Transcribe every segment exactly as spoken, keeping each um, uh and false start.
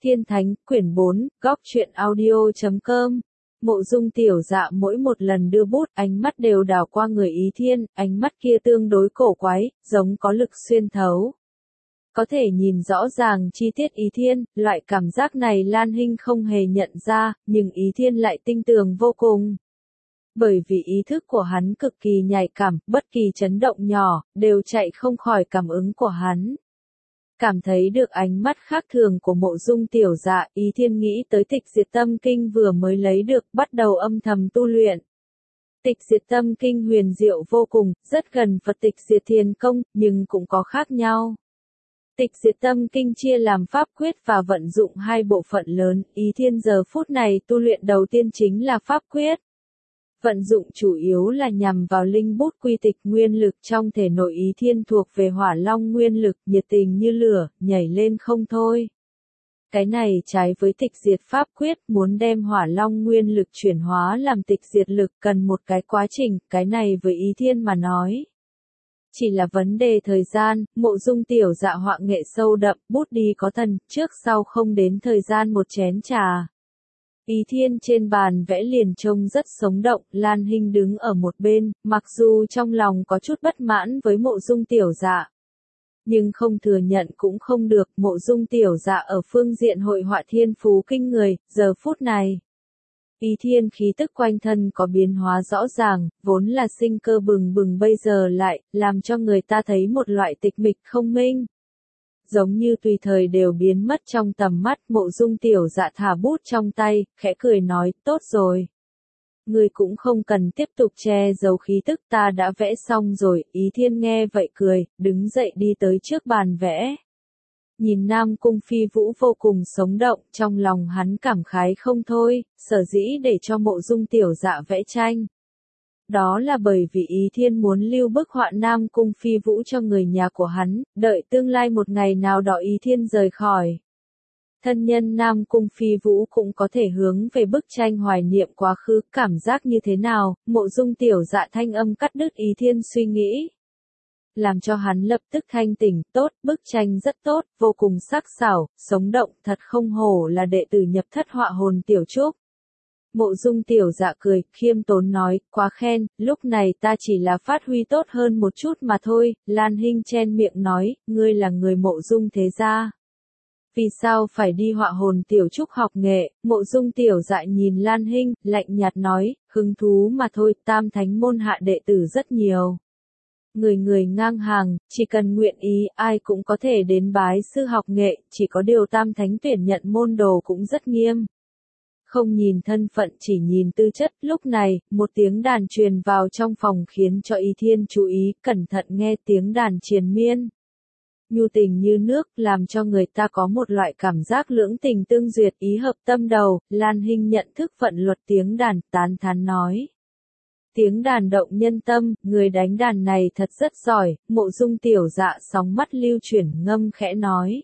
Thiên Thánh, quyển bốn, góc truyện audio chấm com. Mộ Dung Tiểu Dạ mỗi một lần đưa bút, ánh mắt đều đảo qua người Ý Thiên, ánh mắt kia tương đối cổ quái, giống có lực xuyên thấu. Có thể nhìn rõ ràng chi tiết Ý Thiên, loại cảm giác này Lan Hinh không hề nhận ra, nhưng Ý Thiên lại tinh tường vô cùng. Bởi vì ý thức của hắn cực kỳ nhạy cảm, bất kỳ chấn động nhỏ, đều chạy không khỏi cảm ứng của hắn. Cảm thấy được ánh mắt khác thường của Mộ Dung Tiểu Dạ, Ý Thiên nghĩ tới Tịch Diệt Tâm Kinh vừa mới lấy được, bắt đầu âm thầm tu luyện. Tịch Diệt Tâm Kinh huyền diệu vô cùng, rất gần Phật Tịch Diệt Thiền Công, nhưng cũng có khác nhau. Tịch Diệt Tâm Kinh chia làm pháp quyết và vận dụng hai bộ phận lớn, Ý Thiên giờ phút này tu luyện đầu tiên chính là pháp quyết. Vận dụng chủ yếu là nhằm vào linh bút quy tịch nguyên lực trong thể nội Ý Thiên thuộc về hỏa long nguyên lực, nhiệt tình như lửa, nhảy lên không thôi. Cái này trái với tịch diệt pháp quyết, muốn đem hỏa long nguyên lực chuyển hóa làm tịch diệt lực cần một cái quá trình, cái này với Ý Thiên mà nói. Chỉ là vấn đề thời gian, Mộ Dung Tiểu Dạ họa nghệ sâu đậm, bút đi có thần, trước sau không đến thời gian một chén trà. Ý Thiên trên bàn vẽ liền trông rất sống động, Lan Hinh đứng ở một bên, mặc dù trong lòng có chút bất mãn với Mộ Dung Tiểu Dạ. Nhưng không thừa nhận cũng không được, Mộ Dung Tiểu Dạ ở phương diện hội họa thiên phú kinh người, giờ phút này. Ý Thiên khí tức quanh thân có biến hóa rõ ràng, vốn là sinh cơ bừng bừng bây giờ lại, làm cho người ta thấy một loại tịch mịch không minh. Giống như tùy thời đều biến mất trong tầm mắt, Mộ Dung Tiểu Dạ thả bút trong tay, khẽ cười nói, tốt rồi. Ngươi cũng không cần tiếp tục che giấu khí tức, ta đã vẽ xong rồi. Ý Thiên nghe vậy cười, đứng dậy đi tới trước bàn vẽ. Nhìn Nam Cung Phi Vũ vô cùng sống động, trong lòng hắn cảm khái không thôi, sở dĩ để cho Mộ Dung Tiểu Dạ vẽ tranh. Đó là bởi vì Ý Thiên muốn lưu bức họa Nam Cung Phi Vũ cho người nhà của hắn, đợi tương lai một ngày nào đó Ý Thiên rời khỏi. Thân nhân Nam Cung Phi Vũ cũng có thể hướng về bức tranh hoài niệm quá khứ, cảm giác như thế nào, Mộ Dung Tiểu Dạ thanh âm cắt đứt Ý Thiên suy nghĩ. Làm cho hắn lập tức thanh tỉnh, tốt, bức tranh rất tốt, vô cùng sắc sảo, sống động, thật không hổ là đệ tử nhập thất họa hồn Tiểu Trúc. Mộ Dung Tiểu Dạ cười, khiêm tốn nói, quá khen, lúc này ta chỉ là phát huy tốt hơn một chút mà thôi. Lan Hinh chen miệng nói, ngươi là người Mộ Dung thế gia. Vì sao phải đi họa hồn Tiểu Trúc học nghệ? Mộ Dung Tiểu Dạ nhìn Lan Hinh, lạnh nhạt nói, hứng thú mà thôi, tam thánh môn hạ đệ tử rất nhiều. Người người ngang hàng, chỉ cần nguyện ý, ai cũng có thể đến bái sư học nghệ, chỉ có điều tam thánh tuyển nhận môn đồ cũng rất nghiêm. Không nhìn thân phận chỉ nhìn tư chất, lúc này, một tiếng đàn truyền vào trong phòng khiến cho Ý Thiên chú ý, cẩn thận nghe tiếng đàn triền miên. Nhu tình như nước, làm cho người ta có một loại cảm giác lưỡng tình tương duyệt, ý hợp tâm đầu. Lan Hinh nhận thức vận luật tiếng đàn, tán thán nói. Tiếng đàn động nhân tâm, người đánh đàn này thật rất giỏi. Mộ Dung Tiểu Dạ sóng mắt lưu chuyển ngâm khẽ nói.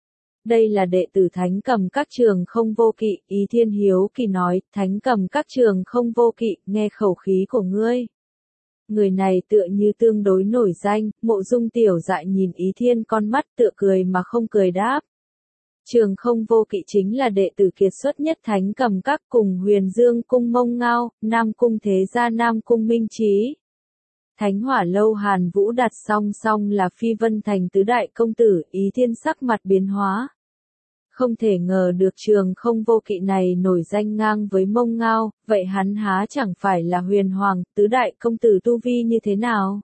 Đây là đệ tử thánh cầm các trường không vô kỵ. Ý Thiên hiếu kỳ nói, thánh cầm các trường không vô kỵ, nghe khẩu khí của ngươi. Người này tựa như tương đối nổi danh. Mộ Dung Tiểu Dạ nhìn Ý Thiên con mắt tựa cười mà không cười đáp. Trường không vô kỵ chính là đệ tử kiệt xuất nhất thánh cầm các, cùng Huyền Dương cung Mông Ngao, Nam cung thế gia Nam cung Minh Chí. Thánh Hỏa Lâu Hàn Vũ đặt song song là Phi Vân Thành tứ đại công tử. Ý Thiên sắc mặt biến hóa. Không thể ngờ được trường không vô kỵ này nổi danh ngang với Mông Ngao, vậy hắn há chẳng phải là huyền hoàng, tứ đại công tử tu vi như thế nào?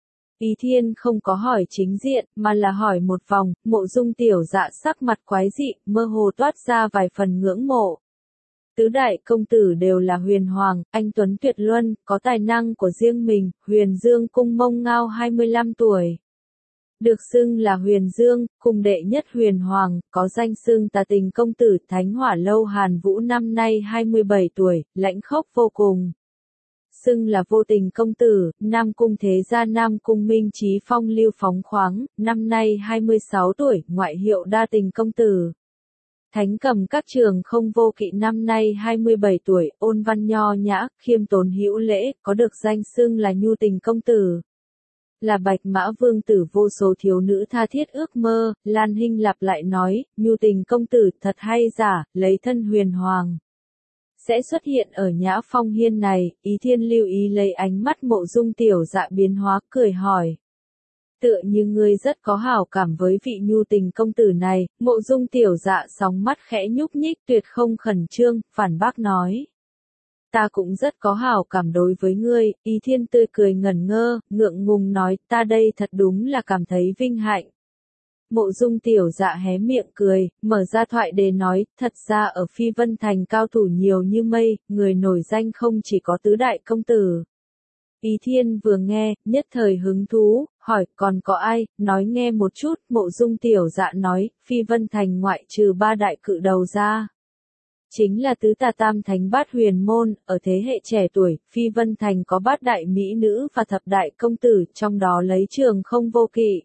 Ý Thiên không có hỏi chính diện, mà là hỏi một vòng. Mộ Dung Tiểu Dạ sắc mặt quái dị, mơ hồ toát ra vài phần ngưỡng mộ. Tứ đại công tử đều là huyền hoàng, anh tuấn tuyệt luân, có tài năng của riêng mình. Huyền Dương cung Mông Ngao hai mươi lăm tuổi. Được xưng là Huyền Dương, cùng đệ nhất huyền hoàng, có danh xưng tà tình công tử. Thánh Hỏa Lâu Hàn Vũ năm nay hai mươi bảy tuổi, lãnh khốc vô cùng. Xưng là vô tình công tử. Nam cung thế gia Nam cung Minh Chí phong lưu phóng khoáng, năm nay hai mươi sáu tuổi, ngoại hiệu đa tình công tử. Thánh cầm các trường không vô kỵ năm nay hai mươi bảy tuổi, ôn văn nho nhã, khiêm tốn hữu lễ, có được danh xưng là nhu tình công tử. Là Bạch Mã Vương tử vô số thiếu nữ tha thiết ước mơ, Lan Hinh lặp lại nói, nhu tình công tử thật hay giả, lấy thân huyền hoàng. Sẽ xuất hiện ở Nhã Phong Hiên này, Ý Thiên lưu ý lấy ánh mắt Mộ Dung Tiểu Dạ biến hóa, cười hỏi. Tựa như ngươi rất có hảo cảm với vị nhu tình công tử này, Mộ Dung Tiểu Dạ sóng mắt khẽ nhúc nhích tuyệt không khẩn trương, phản bác nói. Ta cũng rất có hảo cảm đối với ngươi, Ý Thiên tươi cười ngẩn ngơ, ngượng ngùng nói, ta đây thật đúng là cảm thấy vinh hạnh. Mộ Dung Tiểu Dạ hé miệng cười, mở ra thoại đề nói, thật ra ở Phi Vân Thành cao thủ nhiều như mây, người nổi danh không chỉ có tứ đại công tử. Ý Thiên vừa nghe, nhất thời hứng thú, hỏi, còn có ai, nói nghe một chút, Mộ Dung Tiểu Dạ nói, Phi Vân Thành ngoại trừ ba đại cự đầu ra. Chính là tứ tà tam thánh bát huyền môn, ở thế hệ trẻ tuổi, Phi Vân Thành có bát đại mỹ nữ và thập đại công tử, trong đó lấy Trường Không Vô Kỵ.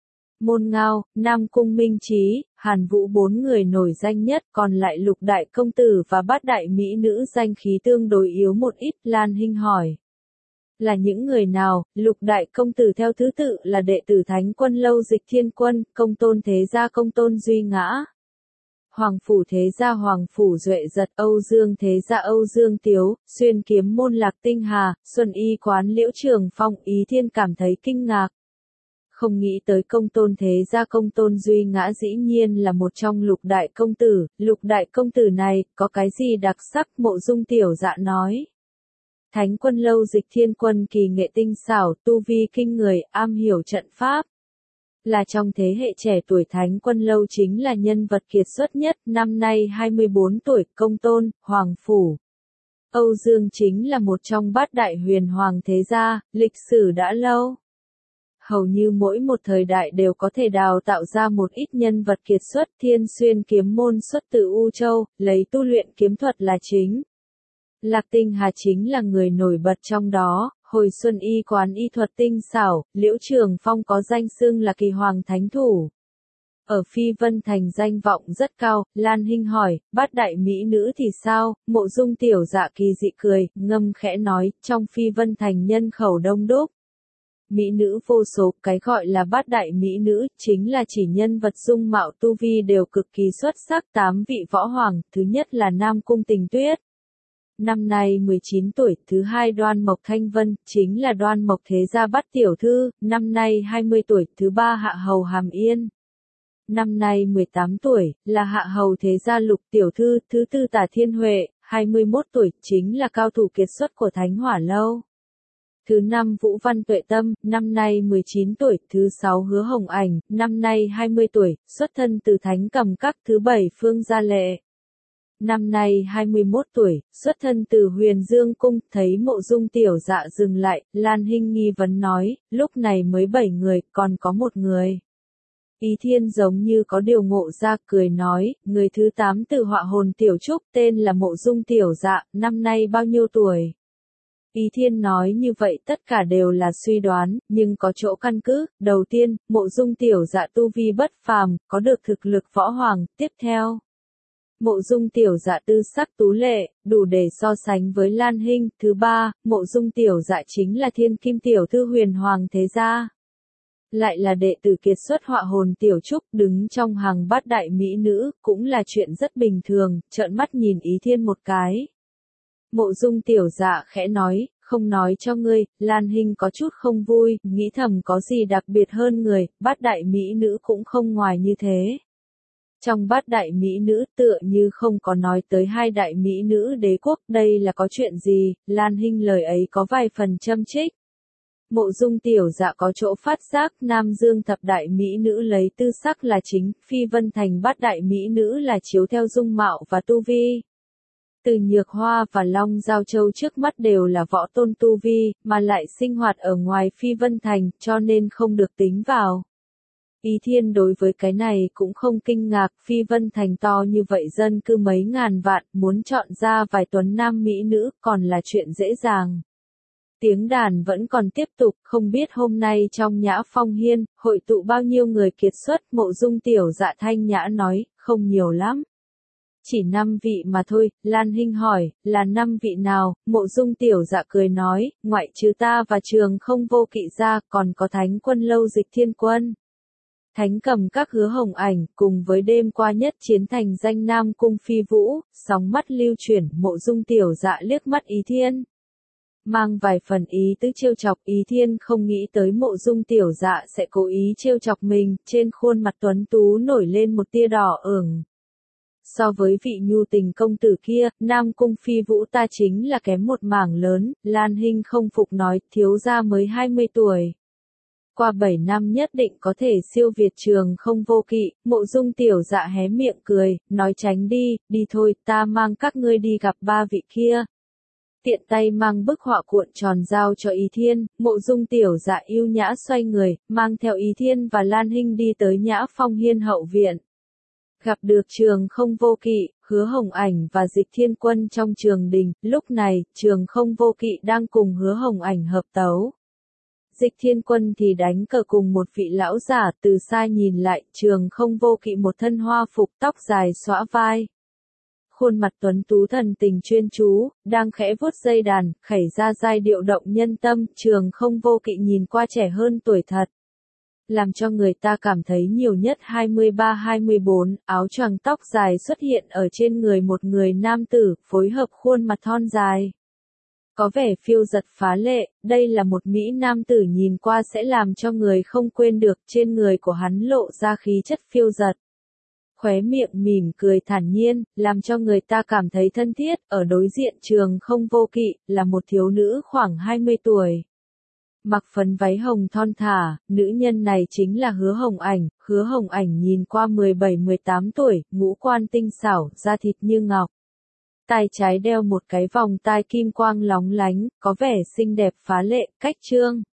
Môn Ngao, Nam Cung Minh Trí, Hàn Vũ bốn người nổi danh nhất, còn lại lục đại công tử và bát đại mỹ nữ danh khí tương đối yếu một ít, Lan Hinh hỏi. Là những người nào, lục đại công tử theo thứ tự là đệ tử Thánh Quân Lâu Dịch Thiên Quân, Công Tôn Thế Gia Công Tôn Duy Ngã. Hoàng Phủ Thế Gia Hoàng Phủ Duệ Giật, Âu Dương Thế Gia Âu Dương Tiếu, Xuyên Kiếm Môn Lạc Tinh Hà, Xuân Y Quán Liễu Trường Phong. Ý Thiên cảm thấy kinh ngạc. Không nghĩ tới Công Tôn Thế Gia Công Tôn Duy Ngã dĩ nhiên là một trong lục đại công tử, lục đại công tử này, có cái gì đặc sắc, Mộ Dung Tiểu Dạ nói. Thánh Quân Lâu Dịch Thiên Quân kỳ nghệ tinh xảo, tu vi kinh người, am hiểu trận pháp. Là trong thế hệ trẻ tuổi Thánh Quân Lâu chính là nhân vật kiệt xuất nhất, năm nay hai mươi bốn tuổi, Công Tôn, Hoàng Phủ. Âu Dương chính là một trong bát đại huyền hoàng thế gia, lịch sử đã lâu. Hầu như mỗi một thời đại đều có thể đào tạo ra một ít nhân vật kiệt xuất. Thiên Xuyên Kiếm Môn xuất từ U Châu, lấy tu luyện kiếm thuật là chính. Lạc Tinh Hà chính là người nổi bật trong đó, hồi Xuân Y Quán y thuật tinh xảo, Liễu Trường Phong có danh xưng là kỳ hoàng thánh thủ. Ở Phi Vân Thành danh vọng rất cao, Lan Hinh hỏi, bát đại mỹ nữ thì sao, Mộ Dung Tiểu Dạ kỳ dị cười, ngâm khẽ nói, trong Phi Vân Thành nhân khẩu đông đúc. Mỹ nữ vô số, cái gọi là bát đại mỹ nữ, chính là chỉ nhân vật dung mạo tu vi đều cực kỳ xuất sắc. Tám vị võ hoàng, thứ nhất là Nam Cung Tình Tuyết. Năm nay mười chín tuổi, thứ hai Đoan Mộc Thanh Vân, chính là Đoan Mộc Thế Gia Bát Tiểu Thư, năm nay hai mươi tuổi, thứ ba Hạ Hầu Hàm Yên. Năm nay mười tám tuổi, là Hạ Hầu Thế Gia Lục Tiểu Thư, thứ tư Tả Thiên Huệ, hai mươi mốt tuổi, chính là cao thủ kiệt xuất của Thánh Hỏa Lâu. Thứ năm Vũ Văn Tuệ Tâm, năm nay mười chín tuổi, thứ sáu Hứa Hồng Ảnh, năm nay hai mươi tuổi, xuất thân từ Thánh Cầm Các, thứ bảy Phương Gia Lệ. Năm nay hai mươi mốt tuổi, xuất thân từ Huyền Dương Cung, thấy Mộ Dung Tiểu Dạ dừng lại, Lan Hinh nghi vấn nói, lúc này mới bảy người, còn có một người. Ý Thiên giống như có điều ngộ ra, cười nói, người thứ tám từ Họa Hồn Tiểu Trúc, tên là Mộ Dung Tiểu Dạ, năm nay bao nhiêu tuổi? Ý Thiên nói như vậy tất cả đều là suy đoán, nhưng có chỗ căn cứ. Đầu tiên, Mộ Dung Tiểu Dạ tu vi bất phàm, có được thực lực võ hoàng. Tiếp theo, Mộ Dung Tiểu Dạ tư sắc tú lệ, đủ để so sánh với Lan Hinh. Thứ ba, Mộ Dung Tiểu Dạ chính là Thiên Kim Tiểu Thư huyền hoàng thế gia. Lại là đệ tử kiệt xuất Họa Hồn Tiểu Trúc, đứng trong hàng bát đại mỹ nữ, cũng là chuyện rất bình thường. Trợn mắt nhìn Ý Thiên một cái. Mộ Dung Tiểu Dạ khẽ nói, không nói cho ngươi. Lan Hinh có chút không vui, nghĩ thầm có gì đặc biệt hơn người, bát đại mỹ nữ cũng không ngoài như thế. Trong bát đại mỹ nữ tựa như không có nói tới hai đại mỹ nữ đế quốc, đây là có chuyện gì? Lan Hinh lời ấy có vài phần châm chích. Mộ Dung Tiểu Dạ có chỗ phát giác, Nam Dương thập đại mỹ nữ lấy tư sắc là chính, Phi Vân Thành bát đại mỹ nữ là chiếu theo dung mạo và tu vi. Từ Nhược Hoa và Long Giao Châu trước mắt đều là võ tôn tu vi, mà lại sinh hoạt ở ngoài Phi Vân Thành, cho nên không được tính vào. Ý Thiên đối với cái này cũng không kinh ngạc, Phi Vân Thành to như vậy dân cư mấy ngàn vạn, muốn chọn ra vài tuấn nam mỹ nữ, còn là chuyện dễ dàng. Tiếng đàn vẫn còn tiếp tục, không biết hôm nay trong Nhã Phong Hiên, hội tụ bao nhiêu người kiệt xuất. Mộ Dung Tiểu Dạ thanh nhã nói, không nhiều lắm. chỉ năm vị mà thôi. Lan Hinh hỏi, là năm vị nào? Mộ Dung Tiểu Dạ cười nói, ngoại trừ ta và Trường Không Vô Kỵ ra, còn có Thánh Quân Lâu Dịch Thiên Quân, Thánh Cầm Các Hứa Hồng Ảnh, cùng với đêm qua nhất chiến thành danh Nam Cung Phi Vũ. Sóng mắt lưu chuyển, Mộ Dung Tiểu Dạ liếc mắt Ý Thiên, mang vài phần ý tứ trêu chọc. Ý Thiên không nghĩ tới Mộ Dung Tiểu Dạ sẽ cố ý trêu chọc mình, trên khuôn mặt tuấn tú nổi lên một tia đỏ ửng. So với vị nhu tình công tử kia, Nam Cung Phi Vũ ta chính là kém một mảng lớn. Lan Hinh không phục nói, thiếu gia mới hai mươi tuổi. Qua bảy năm nhất định có thể siêu việt Trường Không Vô Kỵ. Mộ Dung Tiểu Dạ hé miệng cười, nói tránh đi, đi thôi, ta mang các ngươi đi gặp ba vị kia. Tiện tay mang bức họa cuộn tròn giao cho Ý Thiên, Mộ Dung Tiểu Dạ yêu nhã xoay người, mang theo Ý Thiên và Lan Hinh đi tới Nhã Phong Hiên hậu viện. Gặp được Trường Không Vô Kỵ, Hứa Hồng Ảnh và Dịch Thiên Quân trong trường đình. Lúc này, Trường Không Vô Kỵ đang cùng Hứa Hồng Ảnh hợp tấu. Dịch Thiên Quân thì đánh cờ cùng một vị lão giả. Từ xa nhìn lại, Trường Không Vô Kỵ một thân hoa phục, tóc dài xõa vai, khuôn mặt tuấn tú thần tình chuyên chú, đang khẽ vuốt dây đàn, khẩy ra giai điệu động nhân tâm. Trường Không Vô Kỵ nhìn qua trẻ hơn tuổi thật, làm cho người ta cảm thấy nhiều nhất hai mươi ba hai mươi bốn. Áo choàng tóc dài xuất hiện ở trên người một người nam tử, phối hợp khuôn mặt thon dài, có vẻ phiêu giật phá lệ. Đây là một mỹ nam tử nhìn qua sẽ làm cho người không quên được. Trên người của hắn lộ ra khí chất phiêu giật, khóe miệng mỉm cười thản nhiên, làm cho người ta cảm thấy thân thiết. Ở đối diện Trường Không Vô Kỵ, là một thiếu nữ khoảng hai mươi tuổi. Mặc phấn váy hồng thon thả, nữ nhân này chính là Hứa Hồng Ảnh. Hứa Hồng Ảnh nhìn qua mười bảy mười tám tuổi, ngũ quan tinh xảo, da thịt như ngọc. Tai trái đeo một cái vòng tai kim quang lóng lánh, có vẻ xinh đẹp phá lệ. Cách trương